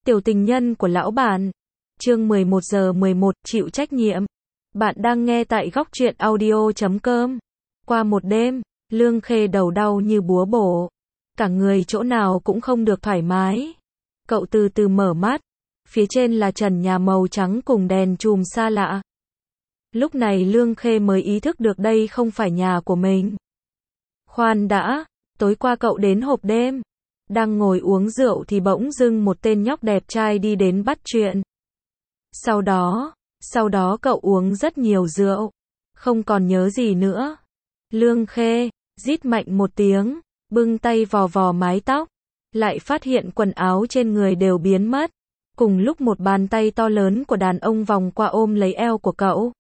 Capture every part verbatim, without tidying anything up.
Tiểu tình nhân của lão bản. Chương mười một giờ mười một, chịu trách nhiệm. Bạn đang nghe tại góc truyện audio chấm com. Qua một đêm, Lương Khê đầu đau như búa bổ. Cả người chỗ nào cũng không được thoải mái. Cậu từ từ mở mắt. Phía trên là trần nhà màu trắng cùng đèn chùm xa lạ. Lúc này Lương Khê mới ý thức được đây không phải nhà của mình. Khoan đã, tối qua cậu đến hộp đêm. Đang ngồi uống rượu thì bỗng dưng một tên nhóc đẹp trai đi đến bắt chuyện. Sau đó, sau đó cậu uống rất nhiều rượu. Không còn nhớ gì nữa. Lương Khê, rít mạnh một tiếng, bưng tay vò vò mái tóc. Lại phát hiện quần áo trên người đều biến mất. Cùng lúc một bàn tay to lớn của đàn ông vòng qua ôm lấy eo của cậu.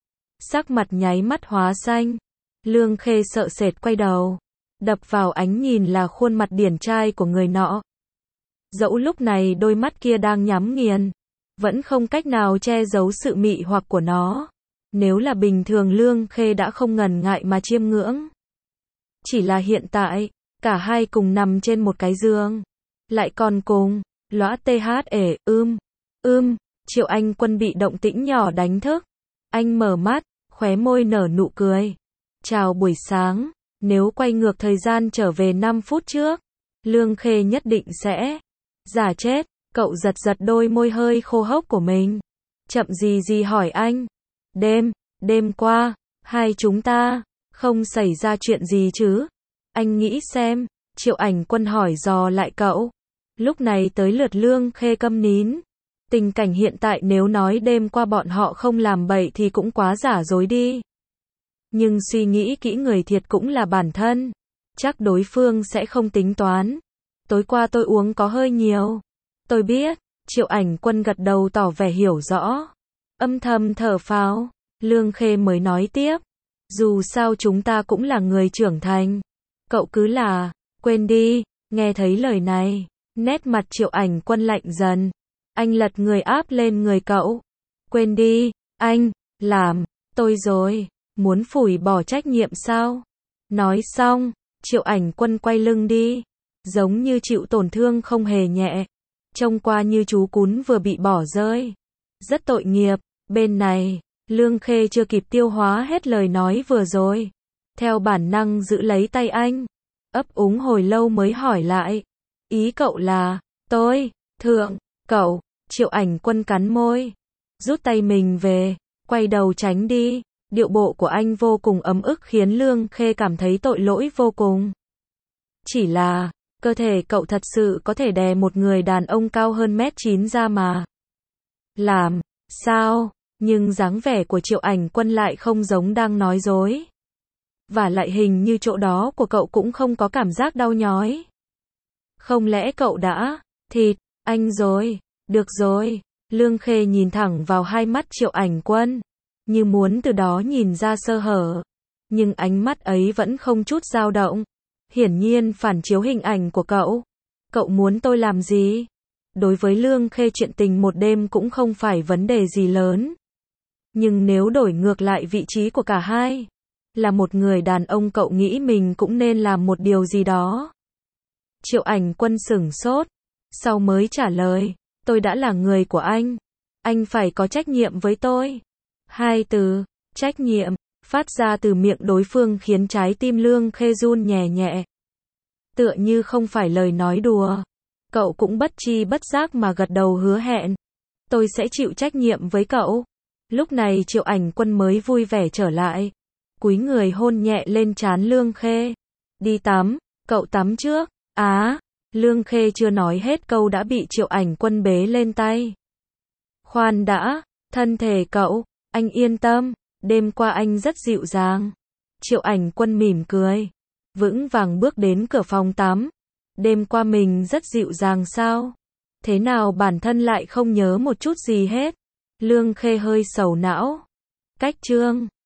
Sắc mặt nháy mắt hóa xanh. Lương Khê sợ sệt quay đầu. Đập vào ánh nhìn là khuôn mặt điển trai của người nọ. Dẫu lúc này đôi mắt kia đang nhắm nghiền, vẫn không cách nào che giấu sự mị hoặc của nó. Nếu là bình thường Lương Khê đã không ngần ngại mà chiêm ngưỡng. Chỉ là hiện tại, cả hai cùng nằm trên một cái giường. Lại còn cùng, lõa tê hát ể, ưm, ưm, Triệu Anh Quân bị động tĩnh nhỏ đánh thức. Anh mở mắt, khóe môi nở nụ cười. Chào buổi sáng. Nếu quay ngược thời gian trở về năm phút trước, Lương Khê nhất định sẽ giả chết. Cậu giật giật đôi môi hơi khô hốc của mình. Chậm gì gì hỏi anh. Đêm, đêm qua, hai chúng ta, không xảy ra chuyện gì chứ? Anh nghĩ xem, Triệu Ảnh Quân hỏi dò lại cậu. Lúc này tới lượt Lương Khê câm nín. Tình cảnh hiện tại nếu nói đêm qua bọn họ không làm bậy thì cũng quá giả dối đi. Nhưng suy nghĩ kỹ người thiệt cũng là bản thân. Chắc đối phương sẽ không tính toán. Tối qua tôi uống có hơi nhiều. Tôi biết. Triệu Ảnh Quân gật đầu tỏ vẻ hiểu rõ. Âm thầm thở phào. Lương Khê mới nói tiếp. Dù sao chúng ta cũng là người trưởng thành. Cậu cứ là, quên đi. Nghe thấy lời này, nét mặt Triệu Ảnh Quân lạnh dần. Anh lật người áp lên người cậu. Quên đi, anh, làm, tôi rồi. Muốn phủi bỏ trách nhiệm sao? Nói xong, Triệu Ảnh Quân quay lưng đi. Giống như chịu tổn thương không hề nhẹ. Trông qua như chú cún vừa bị bỏ rơi. Rất tội nghiệp. Bên này, Lương Khê chưa kịp tiêu hóa hết lời nói vừa rồi. Theo bản năng giữ lấy tay anh. Ấp úng hồi lâu mới hỏi lại. Ý cậu là, tôi, thượng, cậu. Triệu Ảnh Quân cắn môi. Rút tay mình về, quay đầu tránh đi. Điệu bộ của anh vô cùng ấm ức khiến Lương Khê cảm thấy tội lỗi vô cùng. Chỉ là, cơ thể cậu thật sự có thể đè một người đàn ông cao hơn mét chín ra mà. Làm, sao? Nhưng dáng vẻ của Triệu Ảnh Quân lại không giống đang nói dối. Và lại hình như chỗ đó của cậu cũng không có cảm giác đau nhói. Không lẽ cậu đã, thịt, anh rồi, được rồi. Lương Khê nhìn thẳng vào hai mắt Triệu Ảnh Quân. Như muốn từ đó nhìn ra sơ hở. Nhưng ánh mắt ấy vẫn không chút dao động. Hiển nhiên phản chiếu hình ảnh của cậu. Cậu muốn tôi làm gì? Đối với Lương Khê chuyện tình một đêm cũng không phải vấn đề gì lớn. Nhưng nếu đổi ngược lại vị trí của cả hai. Là một người đàn ông cậu nghĩ mình cũng nên làm một điều gì đó. Triệu Ảnh Quân sửng sốt. Sau mới trả lời. Tôi đã là người của anh. Anh phải có trách nhiệm với tôi. Hai từ, trách nhiệm, phát ra từ miệng đối phương khiến trái tim Lương Khê run nhẹ nhẹ. Tựa như không phải lời nói đùa. Cậu cũng bất tri bất giác mà gật đầu hứa hẹn. Tôi sẽ chịu trách nhiệm với cậu. Lúc này Triệu Ảnh Quân mới vui vẻ trở lại. Cúi người hôn nhẹ lên trán Lương Khê. Đi tắm, cậu tắm trước. Á, Lương Khê chưa nói hết câu đã bị Triệu Ảnh Quân bế lên tay. Khoan đã, thân thể cậu. Anh yên tâm, đêm qua anh rất dịu dàng. Triệu Ảnh Quân mỉm cười. Vững vàng bước đến cửa phòng tắm. Đêm qua mình rất dịu dàng sao? Thế nào bản thân lại không nhớ một chút gì hết? Lương Khê hơi sầu não. Cách chương